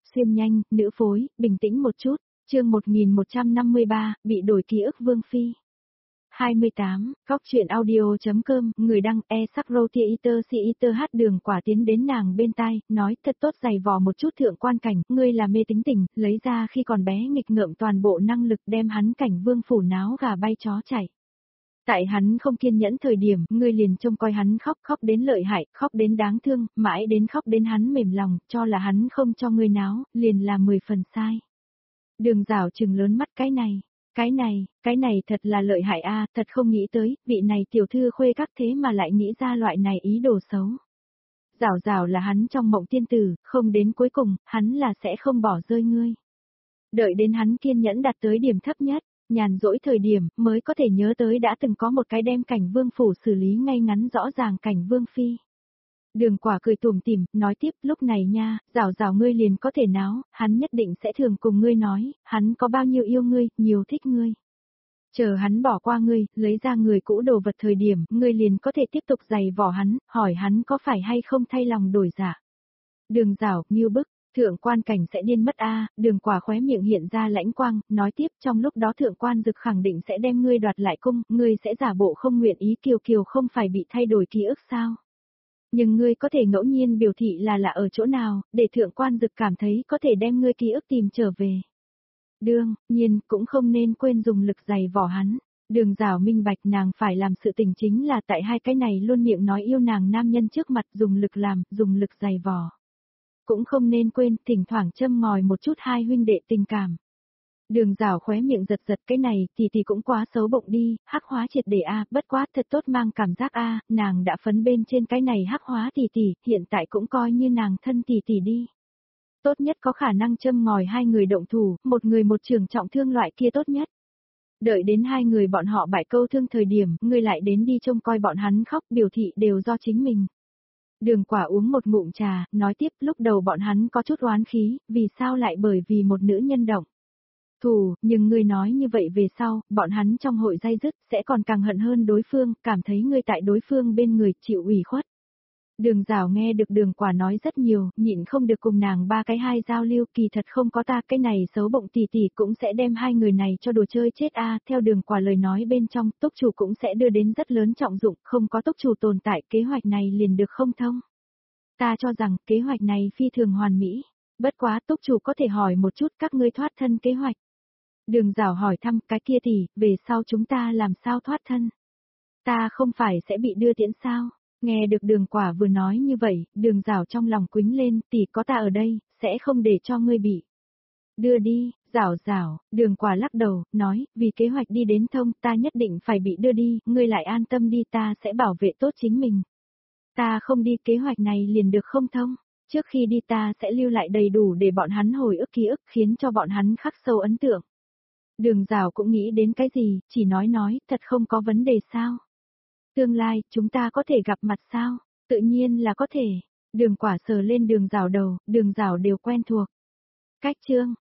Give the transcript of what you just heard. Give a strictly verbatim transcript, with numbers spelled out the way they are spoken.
xuyên nhanh, nữ phối, bình tĩnh một chút, chương một nghìn một trăm năm mươi ba, bị đổi ký ức Vương Phi. hai mươi tám, góc truyện audio.com, người đăng e sắc rô tia iter si iter hát đường quả tiến đến nàng bên tai, nói thật tốt giày vò một chút thượng quan cảnh, ngươi là mê tính tình, lấy ra khi còn bé nghịch ngợm toàn bộ năng lực đem hắn cảnh vương phủ náo gà bay chó chạy. Tại hắn không kiên nhẫn thời điểm, ngươi liền trông coi hắn khóc khóc đến lợi hại, khóc đến đáng thương, mãi đến khóc đến hắn mềm lòng, cho là hắn không cho ngươi náo, liền là mười phần sai. Đường Giảo trừng lớn mắt cái này, cái này, cái này thật là lợi hại a, thật không nghĩ tới, vị này tiểu thư khuê các thế mà lại nghĩ ra loại này ý đồ xấu. Giảo Giảo là hắn trong mộng tiên tử, không đến cuối cùng, hắn là sẽ không bỏ rơi ngươi. Đợi đến hắn kiên nhẫn đạt tới điểm thấp nhất, nhàn rỗi thời điểm, mới có thể nhớ tới đã từng có một cái đem cảnh vương phủ xử lý ngay ngắn rõ ràng cảnh vương phi. Đường Quả cười tủm tỉm, nói tiếp, lúc này nha, Giảo Giảo ngươi liền có thể náo, hắn nhất định sẽ thường cùng ngươi nói, hắn có bao nhiêu yêu ngươi, nhiều thích ngươi. Chờ hắn bỏ qua ngươi, lấy ra người cũ đồ vật thời điểm, ngươi liền có thể tiếp tục giày vò hắn, hỏi hắn có phải hay không thay lòng đổi dạ. Đường Giảo, nghiêu bức, thượng quan cảnh sẽ điên mất a, Đường Quả khóe miệng hiện ra lãnh quang, nói tiếp, trong lúc đó thượng quan dực khẳng định sẽ đem ngươi đoạt lại cung, ngươi sẽ giả bộ không nguyện ý, Kiều Kiều không phải bị thay đổi ký ức sao? Nhưng ngươi có thể ngẫu nhiên biểu thị là là ở chỗ nào, để thượng quan dực cảm thấy có thể đem ngươi ký ức tìm trở về. Đương nhiên, cũng không nên quên dùng lực giày vò hắn. Đường Giảo minh bạch nàng phải làm sự tình chính là tại hai cái này luôn miệng nói yêu nàng nam nhân trước mặt dùng lực làm, dùng lực giày vò. Cũng không nên quên thỉnh thoảng châm ngòi một chút hai huynh đệ tình cảm. Đường Giảo khóe miệng giật giật, cái này thì thì cũng quá xấu bụng đi, hắc hóa triệt để a, bất quá thật tốt mang cảm giác a, nàng đã phấn bên trên cái này hắc hóa tỷ tỷ, hiện tại cũng coi như nàng thân tỷ tỷ đi. Tốt nhất có khả năng châm ngòi hai người động thủ, một người một trường trọng thương loại kia tốt nhất. Đợi đến hai người bọn họ bại câu thương thời điểm, ngươi lại đến đi trông coi bọn hắn khóc, biểu thị đều do chính mình. Đường Quả uống một ngụm trà, nói tiếp, lúc đầu bọn hắn có chút oán khí, vì sao lại bởi vì một nữ nhân động thù, nhưng ngươi nói như vậy về sau, bọn hắn trong hội day dứt, sẽ còn càng hận hơn đối phương, cảm thấy ngươi tại đối phương bên người chịu ủy khuất. Đường Giảo nghe được Đường Quả nói rất nhiều, nhịn không được cùng nàng ba cái hai giao lưu, kỳ thật không có ta, cái này xấu bụng tỷ tỷ cũng sẽ đem hai người này cho đồ chơi chết a. Theo Đường Quả lời nói bên trong, túc chủ cũng sẽ đưa đến rất lớn trọng dụng, không có túc chủ tồn tại, kế hoạch này liền được không thông. Ta cho rằng, kế hoạch này phi thường hoàn mỹ, bất quá túc chủ có thể hỏi một chút các ngươi thoát thân kế hoạch. Đường Giảo hỏi thăm, cái kia tỷ, về sau chúng ta làm sao thoát thân? Ta không phải sẽ bị đưa tiễn sao? Nghe được Đường Quả vừa nói như vậy, Đường Giảo trong lòng quính lên, tỷ có ta ở đây, sẽ không để cho ngươi bị đưa đi. Giảo Giảo, Đường Quả lắc đầu, nói, vì kế hoạch đi đến thông, ta nhất định phải bị đưa đi, ngươi lại an tâm đi, ta sẽ bảo vệ tốt chính mình. Ta không đi, kế hoạch này liền được không thông, trước khi đi ta sẽ lưu lại đầy đủ để bọn hắn hồi ức ký ức, khiến cho bọn hắn khắc sâu ấn tượng. Đường Giảo cũng nghĩ đến cái gì, chỉ nói nói, thật không có vấn đề sao? Tương lai, chúng ta có thể gặp mặt sao? Tự nhiên là có thể. Đường Quả sờ lên Đường Giảo đầu, Đường Giảo đều quen thuộc. Cách chương,